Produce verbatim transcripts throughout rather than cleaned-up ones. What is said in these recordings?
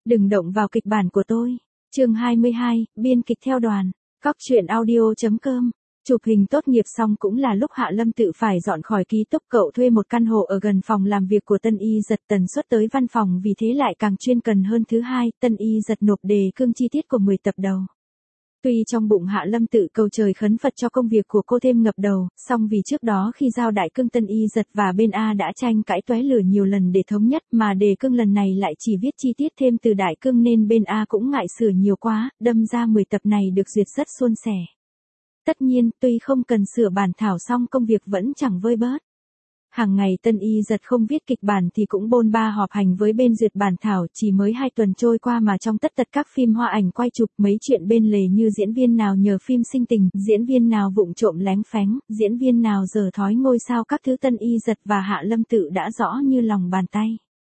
Đừng động vào kịch bản của tôi. Chương hai mươi hai, biên kịch theo đoàn. Cóc truyện audio chấm com. Chụp hình tốt nghiệp xong cũng là lúc Hạ Lâm Tự phải dọn khỏi ký túc, cậu thuê một căn hộ ở gần phòng làm việc của Tân Y Dật, tần suất tới văn phòng vì thế lại càng chuyên cần hơn. Thứ hai, Tân Y Dật nộp đề cương chi tiết của mười tập đầu. Tuy trong bụng Hạ Lâm Tự cầu trời khấn Phật cho công việc của cô thêm ngập đầu, song vì trước đó khi giao đại cương Tân Y Dật và bên A đã tranh cãi tóe lửa nhiều lần để thống nhất, mà đề cương lần này lại chỉ viết chi tiết thêm từ đại cương nên bên A cũng ngại sửa nhiều quá, đâm ra mười tập này được duyệt rất suôn sẻ. Tất nhiên, tuy không cần sửa bản thảo song công việc vẫn chẳng vơi bớt. Hàng ngày Tân Y Dật không viết kịch bản thì cũng bôn ba họp hành với bên duyệt bản thảo, chỉ mới hai tuần trôi qua mà trong tất tật các phim hoa ảnh quay chụp, mấy chuyện bên lề như diễn viên nào nhờ phim sinh tình, diễn viên nào vụng trộm lén phén, diễn viên nào dở thói ngôi sao, các thứ Tân Y Dật và Hạ Lâm Tự đã rõ như lòng bàn tay.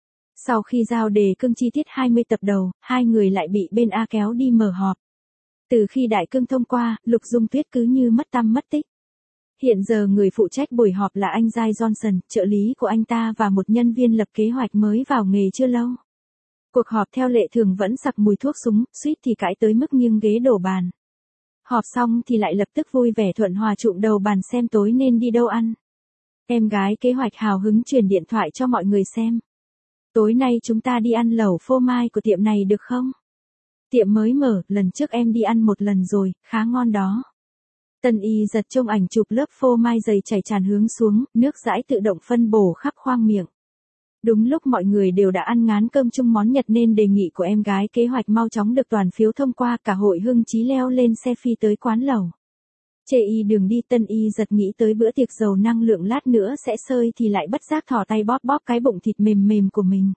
Sau khi giao đề cương chi tiết hai mươi tập đầu, hai người lại bị bên A kéo đi mở họp. Từ khi đại cương thông qua, Lục Dung Tuyết cứ như mất tăm mất tích. Hiện giờ người phụ trách buổi họp là anh Giai Johnson, trợ lý của anh ta và một nhân viên lập kế hoạch mới vào nghề chưa lâu. Cuộc họp theo lệ thường vẫn sặc mùi thuốc súng, suýt thì cãi tới mức nghiêng ghế đổ bàn. Họp xong thì lại lập tức vui vẻ thuận hòa trụm đầu bàn xem tối nên đi đâu ăn. Em gái kế hoạch hào hứng truyền điện thoại cho mọi người xem. Tối nay chúng ta đi ăn lẩu phô mai của tiệm này được không? Tiệm mới mở, lần trước em đi ăn một lần rồi, khá ngon đó. Tân Y Dật trông ảnh chụp lớp phô mai dày chảy tràn hướng xuống, nước dãi tự động phân bổ khắp khoang miệng. Đúng lúc mọi người đều đã ăn ngán cơm chung món Nhật nên đề nghị của em gái kế hoạch mau chóng được toàn phiếu thông qua, cả hội hưng chí leo lên xe phi tới quán lẩu. Chê y đường đi, Tân Y Dật nghĩ tới bữa tiệc giàu năng lượng lát nữa sẽ sơi thì lại bất giác thò tay bóp bóp cái bụng thịt mềm mềm của mình.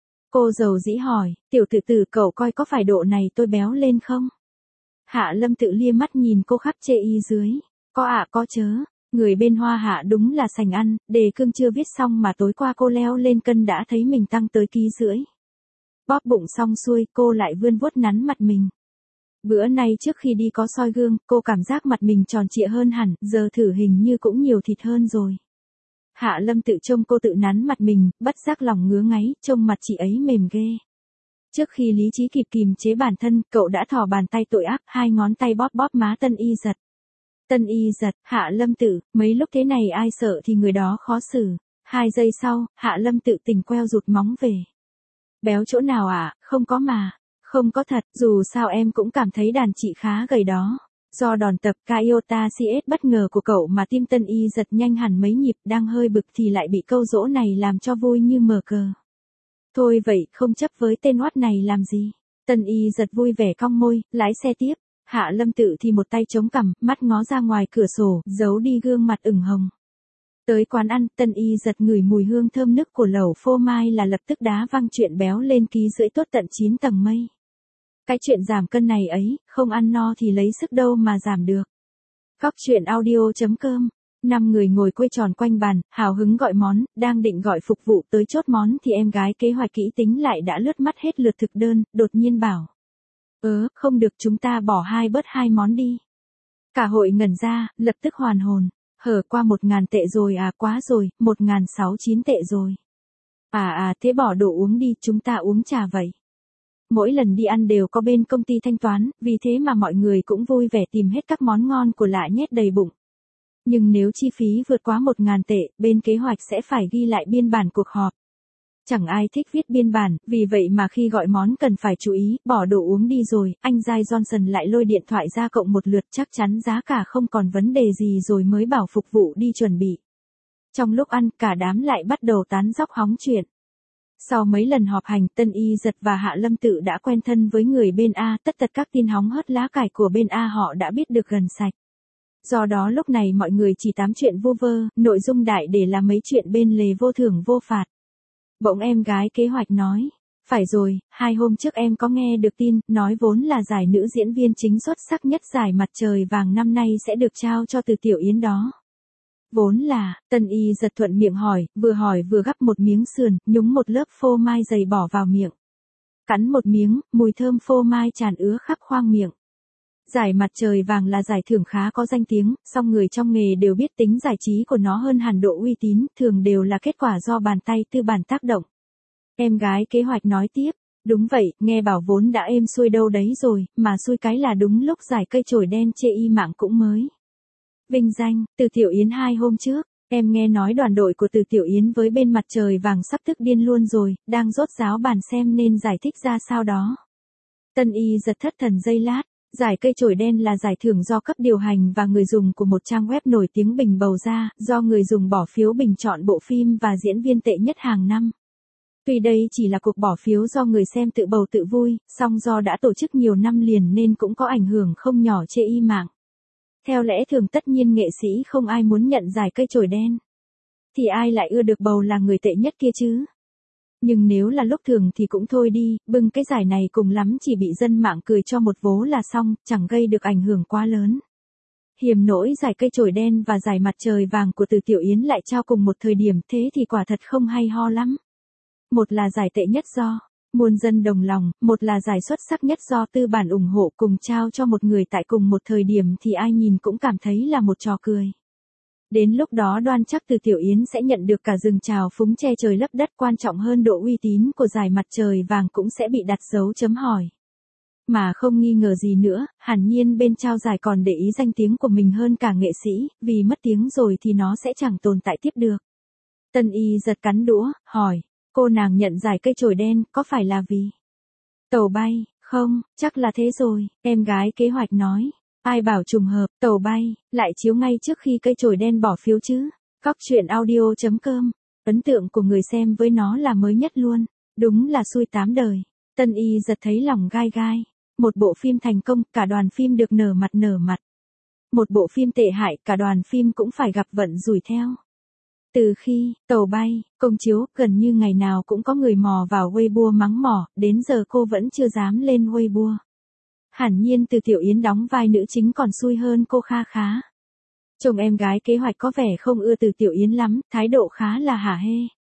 Cô dầu dĩ hỏi, tiểu tử tử cậu coi có phải độ này tôi béo lên không? Hạ Lâm Tự lia mắt nhìn cô khắp chê y dưới. Có ạ à, có chớ. Người bên Hoa Hạ đúng là sành ăn, đề cương chưa viết xong mà tối qua cô leo lên cân đã thấy mình tăng tới ký rưỡi. Bóp bụng xong xuôi, cô lại vươn vuốt nắn mặt mình. Bữa nay trước khi đi có soi gương, cô cảm giác mặt mình tròn trịa hơn hẳn, giờ thử hình như cũng nhiều thịt hơn rồi. Hạ Lâm Tự trông cô tự nắn mặt mình, bất giác lòng ngứa ngáy, trông mặt chị ấy mềm ghê. Trước khi lý trí kịp kìm chế bản thân, cậu đã thò bàn tay tội ác, hai ngón tay bóp bóp má Tân Y Dật. Tân Y Dật, Hạ Lâm Tự, mấy lúc thế này ai sợ thì người đó khó xử. Hai giây sau, Hạ Lâm Tự tỉnh queo rụt móng về. Béo chỗ nào à, không có mà. Không có thật, dù sao em cũng cảm thấy đàn chị khá gầy đó. Do đòn tập Kyota xê ét bất ngờ của cậu mà tim Tân Y Dật nhanh hẳn mấy nhịp, đang hơi bực thì lại bị câu dỗ này làm cho vui như mờ cờ. Thôi vậy, không chấp với tên oát này làm gì. Tân Y Dật vui vẻ cong môi, lái xe tiếp. Hạ Lâm Tự thì một tay chống cằm, mắt ngó ra ngoài cửa sổ, giấu đi gương mặt ửng hồng. Tới quán ăn, Tân Y Dật ngửi mùi hương thơm nức của lẩu phô mai là lập tức đá văng chuyện béo lên ký rưỡi tốt tận chín tầng mây. Cái chuyện giảm cân này ấy, không ăn no thì lấy sức đâu mà giảm được. Cóc truyện audio chấm com. Năm người ngồi quây tròn quanh bàn, hào hứng gọi món, đang định gọi phục vụ tới chốt món thì em gái kế hoạch kỹ tính lại đã lướt mắt hết lượt thực đơn, đột nhiên bảo. Ớ, không được, chúng ta bỏ hai bớt hai món đi. Cả hội ngẩn ra, lập tức hoàn hồn. Hở qua một ngàn tệ rồi à, quá rồi, một ngàn sáu chín tệ rồi. À à, thế bỏ đồ uống đi, chúng ta uống trà vậy. Mỗi lần đi ăn đều có bên công ty thanh toán, vì thế mà mọi người cũng vui vẻ tìm hết các món ngon của lạ nhét đầy bụng. Nhưng nếu chi phí vượt quá một ngàn tệ, bên kế hoạch sẽ phải ghi lại biên bản cuộc họp. Chẳng ai thích viết biên bản, vì vậy mà khi gọi món cần phải chú ý, bỏ đồ uống đi rồi, anh Giai Johnson lại lôi điện thoại ra cộng một lượt, chắc chắn giá cả không còn vấn đề gì rồi mới bảo phục vụ đi chuẩn bị. Trong lúc ăn, cả đám lại bắt đầu tán dóc hóng chuyện. Sau mấy lần họp hành, Tân Y Dật và Hạ Lâm Tự đã quen thân với người bên A, tất tật các tin hóng hớt lá cải của bên A họ đã biết được gần sạch. Do đó lúc này mọi người chỉ tám chuyện vu vơ, nội dung đại để làm mấy chuyện bên lề vô thưởng vô phạt. Bỗng em gái kế hoạch nói, phải rồi, hai hôm trước em có nghe được tin, nói vốn là giải nữ diễn viên chính xuất sắc nhất giải Mặt Trời Vàng năm nay sẽ được trao cho Từ Tiểu Yến đó. Vốn là, Tân Y Dật thuận miệng hỏi, vừa hỏi vừa gắp một miếng sườn, nhúng một lớp phô mai dày bỏ vào miệng. Cắn một miếng, mùi thơm phô mai tràn ứa khắp khoang miệng. Giải Mặt Trời Vàng là giải thưởng khá có danh tiếng, song người trong nghề đều biết tính giải trí của nó hơn hẳn độ uy tín, thường đều là kết quả do bàn tay tư bản tác động. Em gái kế hoạch nói tiếp, Đúng vậy, nghe bảo vốn đã êm xuôi đâu đấy rồi, mà xui cái là đúng lúc giải cây chổi đen chê y mạng cũng mới. Vinh danh, Từ Tiểu Yến hai hôm trước, em nghe nói đoàn đội của Từ Tiểu Yến với bên Mặt Trời Vàng sắp tức điên luôn rồi, đang rốt ráo bàn xem nên giải thích ra sao đó. Tân Y giật thất thần giây lát, giải cây chổi đen là giải thưởng do cấp điều hành và người dùng của một trang web nổi tiếng bình bầu ra, do người dùng bỏ phiếu bình chọn bộ phim và diễn viên tệ nhất hàng năm. Tuy đây chỉ là cuộc bỏ phiếu do người xem tự bầu tự vui, song do đã tổ chức nhiều năm liền nên cũng có ảnh hưởng không nhỏ chê y mạng. Theo lẽ thường tất nhiên nghệ sĩ không ai muốn nhận giải cây chổi đen. Thì ai lại ưa được bầu là người tệ nhất kia chứ? Nhưng nếu là lúc thường thì cũng thôi đi, bưng cái giải này cùng lắm chỉ bị dân mạng cười cho một vố là xong, chẳng gây được ảnh hưởng quá lớn. Hiềm nỗi giải cây chổi đen và giải Mặt Trời Vàng của Từ Tiểu Yến lại trao cùng một thời điểm, thế thì quả thật không hay ho lắm. Một là giải tệ nhất do muôn dân đồng lòng, một là giải xuất sắc nhất do tư bản ủng hộ, cùng trao cho một người tại cùng một thời điểm thì ai nhìn cũng cảm thấy là một trò cười. Đến lúc đó đoan chắc Từ Tiểu Yến sẽ nhận được cả rừng trào phúng che trời lấp đất, quan trọng hơn độ uy tín của giải Mặt Trời Vàng cũng sẽ bị đặt dấu chấm hỏi. Mà không nghi ngờ gì nữa, hẳn nhiên bên trao giải còn để ý danh tiếng của mình hơn cả nghệ sĩ, vì mất tiếng rồi thì nó sẽ chẳng tồn tại tiếp được. Tân Y giật cắn đũa, hỏi, cô nàng nhận giải cây chổi đen có phải là vì tàu bay? Không, chắc là thế rồi, em gái kế hoạch nói. Ai bảo trùng hợp, tàu bay, lại chiếu ngay trước khi cây chổi đen bỏ phiếu chứ. Cóc truyện audio chấm com. Ấn tượng của người xem với nó là mới nhất luôn. Đúng là xui tám đời. Tân Y giật thấy lòng gai gai. Một bộ phim thành công, cả đoàn phim được nở mặt nở mặt. Một bộ phim tệ hại, cả đoàn phim cũng phải gặp vận rủi theo. Từ khi tàu bay công chiếu, gần như ngày nào cũng có người mò vào Weibo mắng mỏ, đến giờ cô vẫn chưa dám lên Weibo. Hẳn nhiên Từ Tiểu Yến đóng vai nữ chính còn xui hơn cô kha khá. Chồng em gái kế hoạch có vẻ không ưa Từ Tiểu Yến lắm, thái độ khá là hả hê.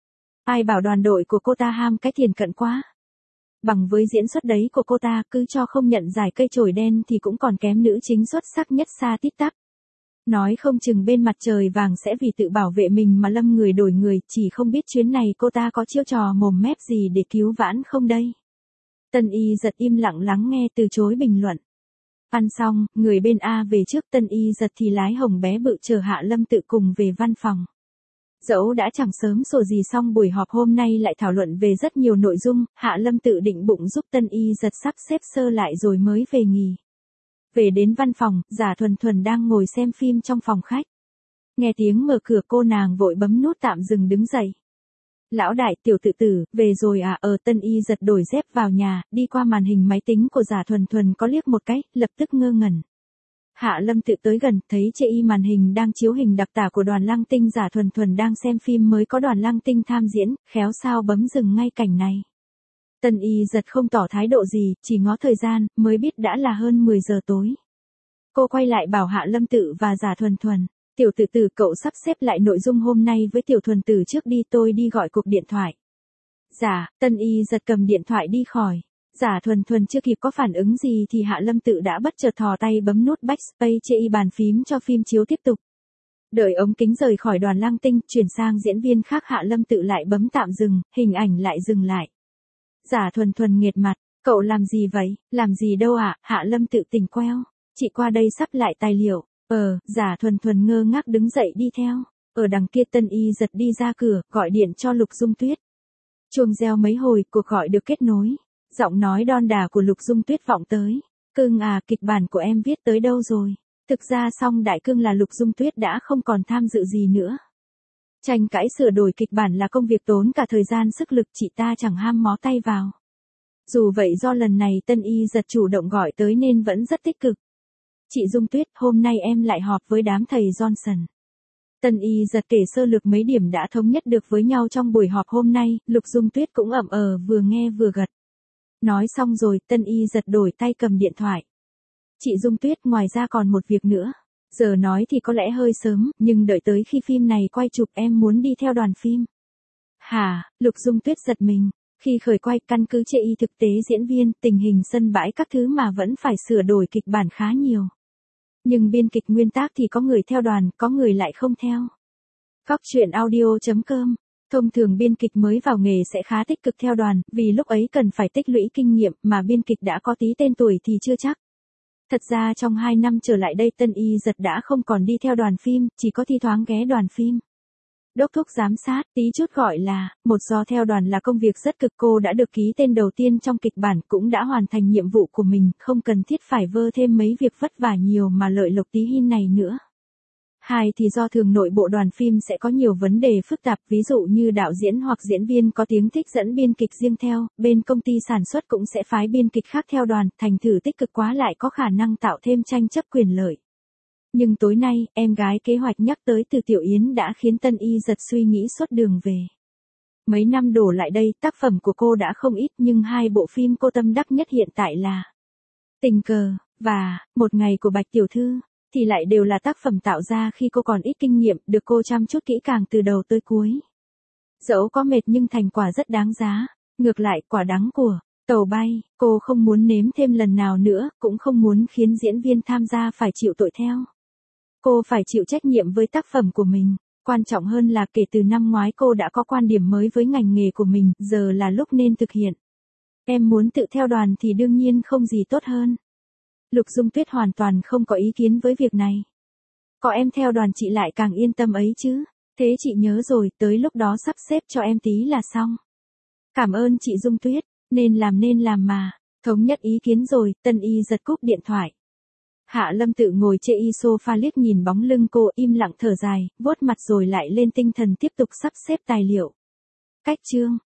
Ai bảo đoàn đội của cô ta ham cái tiền cận quá. Bằng với diễn xuất đấy của cô ta, cứ cho không nhận giải cây chổi đen thì cũng còn kém nữ chính xuất sắc nhất xa tít tắp. Nói không chừng bên Mặt Trời Vàng sẽ vì tự bảo vệ mình mà lâm người đổi người, chỉ không biết chuyến này cô ta có chiêu trò mồm mép gì để cứu vãn không đây. Tân Y giật im lặng lắng nghe từ chối bình luận. Ăn xong, người bên A về trước, Tân Y giật thì lái hồng bé bự chờ Hạ Lâm Tự cùng về văn phòng. Dẫu đã chẳng sớm sổ gì xong buổi họp hôm nay lại thảo luận về rất nhiều nội dung, Hạ Lâm Tự định bụng giúp Tân Y giật sắp xếp sơ lại rồi mới về nghỉ. Về đến văn phòng, Giả Thuần Thuần đang ngồi xem phim trong phòng khách. Nghe tiếng mở cửa cô nàng vội bấm nút tạm dừng đứng dậy. Lão đại, Tiểu Tự Tử, về rồi à? Ở Tân Y giật đổi dép vào nhà, đi qua màn hình máy tính của Giả Thuần Thuần có liếc một cái, lập tức ngơ ngẩn. Hạ Lâm Tự tới gần, thấy trên y màn hình đang chiếu hình đặc tả của Đoàn Lăng Tinh. Giả Thuần Thuần đang xem phim mới có Đoàn Lăng Tinh tham diễn, khéo sao bấm dừng ngay cảnh này. Tân Y giật không tỏ thái độ gì, chỉ ngó thời gian, mới biết đã là hơn mười giờ tối. Cô quay lại bảo Hạ Lâm Tự và Giả Thuần Thuần, Tiểu Tự Tử, cậu sắp xếp lại nội dung hôm nay với Tiểu Thuần Tử trước đi, tôi đi gọi cuộc điện thoại. Dạ. Tân Y giật cầm điện thoại đi khỏi. Giả Thuần Thuần chưa kịp có phản ứng gì thì Hạ Lâm Tự đã bất chợt thò tay bấm nút backspace trên y bàn phím cho phim chiếu tiếp tục. Đợi ống kính rời khỏi Đoàn Lăng Tinh, chuyển sang diễn viên khác, Hạ Lâm Tự lại bấm tạm dừng, hình ảnh lại dừng lại. Giả Thuần Thuần nghiệt mặt, cậu làm gì vậy? Làm gì đâu ạ? À? Hạ Lâm Tự tỉnh queo. Chị qua đây sắp lại tài liệu. Ờ, Giả Thuần Thuần ngơ ngác đứng dậy đi theo. Ở đằng kia Tân Y giật đi ra cửa, gọi điện cho Lục Dung Tuyết. Chuông reo mấy hồi, cuộc gọi được kết nối. Giọng nói đon đả của Lục Dung Tuyết vọng tới. Cưng à, kịch bản của em viết tới đâu rồi? Thực ra xong đại cưng là Lục Dung Tuyết đã không còn tham dự gì nữa. Tranh cãi sửa đổi kịch bản là công việc tốn cả thời gian sức lực, chị ta chẳng ham mó tay vào. Dù vậy do lần này Tân Y giật chủ động gọi tới nên vẫn rất tích cực. Chị Dung Tuyết, hôm nay em lại họp với đám thầy Johnson. Tân Y giật kể sơ lược mấy điểm đã thống nhất được với nhau trong buổi họp hôm nay, Lục Dung Tuyết cũng ậm ờ vừa nghe vừa gật. Nói xong rồi, Tân Y giật đổi tay cầm điện thoại. Chị Dung Tuyết, ngoài ra còn một việc nữa. Giờ nói thì có lẽ hơi sớm, nhưng đợi tới khi phim này quay chụp em muốn đi theo đoàn phim. Hả? Lục Dung Tuyết giật mình. Khi khởi quay, căn cứ chê y thực tế diễn viên, tình hình sân bãi các thứ mà vẫn phải sửa đổi kịch bản khá nhiều. Nhưng biên kịch nguyên tác thì có người theo đoàn, có người lại không theo. Cóc truyện audio chấm com Thông thường biên kịch mới vào nghề sẽ khá tích cực theo đoàn, vì lúc ấy cần phải tích lũy kinh nghiệm, mà biên kịch đã có tí tên tuổi thì chưa chắc. Thật ra trong hai năm trở lại đây Tân Y Dật đã không còn đi theo đoàn phim, chỉ có thi thoảng ghé đoàn phim. Đốc thúc giám sát, tí chút gọi là, một do theo đoàn là công việc rất cực, cô đã được ký tên đầu tiên trong kịch bản, cũng đã hoàn thành nhiệm vụ của mình, không cần thiết phải vơ thêm mấy việc vất vả nhiều mà lợi lộc tí hin này nữa. Hai thì do thường nội bộ đoàn phim sẽ có nhiều vấn đề phức tạp, ví dụ như đạo diễn hoặc diễn viên có tiếng thích dẫn biên kịch riêng theo, bên công ty sản xuất cũng sẽ phái biên kịch khác theo đoàn, thành thử tích cực quá lại có khả năng tạo thêm tranh chấp quyền lợi. Nhưng tối nay, em gái kế hoạch nhắc tới Từ Tiểu Yến đã khiến Tân Y Dật suy nghĩ suốt đường về. Mấy năm đổ lại đây, tác phẩm của cô đã không ít, nhưng hai bộ phim cô tâm đắc nhất hiện tại là Tình Cờ và Một Ngày của Bạch Tiểu Thư, thì lại đều là tác phẩm tạo ra khi cô còn ít kinh nghiệm, được cô chăm chút kỹ càng từ đầu tới cuối. Dẫu có mệt nhưng thành quả rất đáng giá. Ngược lại, quả đắng của Tàu Bay, cô không muốn nếm thêm lần nào nữa, cũng không muốn khiến diễn viên tham gia phải chịu tội theo. Cô phải chịu trách nhiệm với tác phẩm của mình. Quan trọng hơn là kể từ năm ngoái cô đã có quan điểm mới với ngành nghề của mình, giờ là lúc nên thực hiện. Em muốn tự theo đoàn thì đương nhiên không gì tốt hơn. Lục Dung Tuyết hoàn toàn không có ý kiến với việc này. Có em theo đoàn chị lại càng yên tâm ấy chứ. Thế chị nhớ rồi, tới lúc đó sắp xếp cho em tí là xong. Cảm ơn chị Dung Tuyết, nên làm nên làm mà. Thống nhất ý kiến rồi, Tân Y Dật cúp điện thoại. Hạ Lâm Tự ngồi trên y sofa liếc nhìn bóng lưng cô, im lặng thở dài, vuốt mặt rồi lại lên tinh thần tiếp tục sắp xếp tài liệu. Cách chương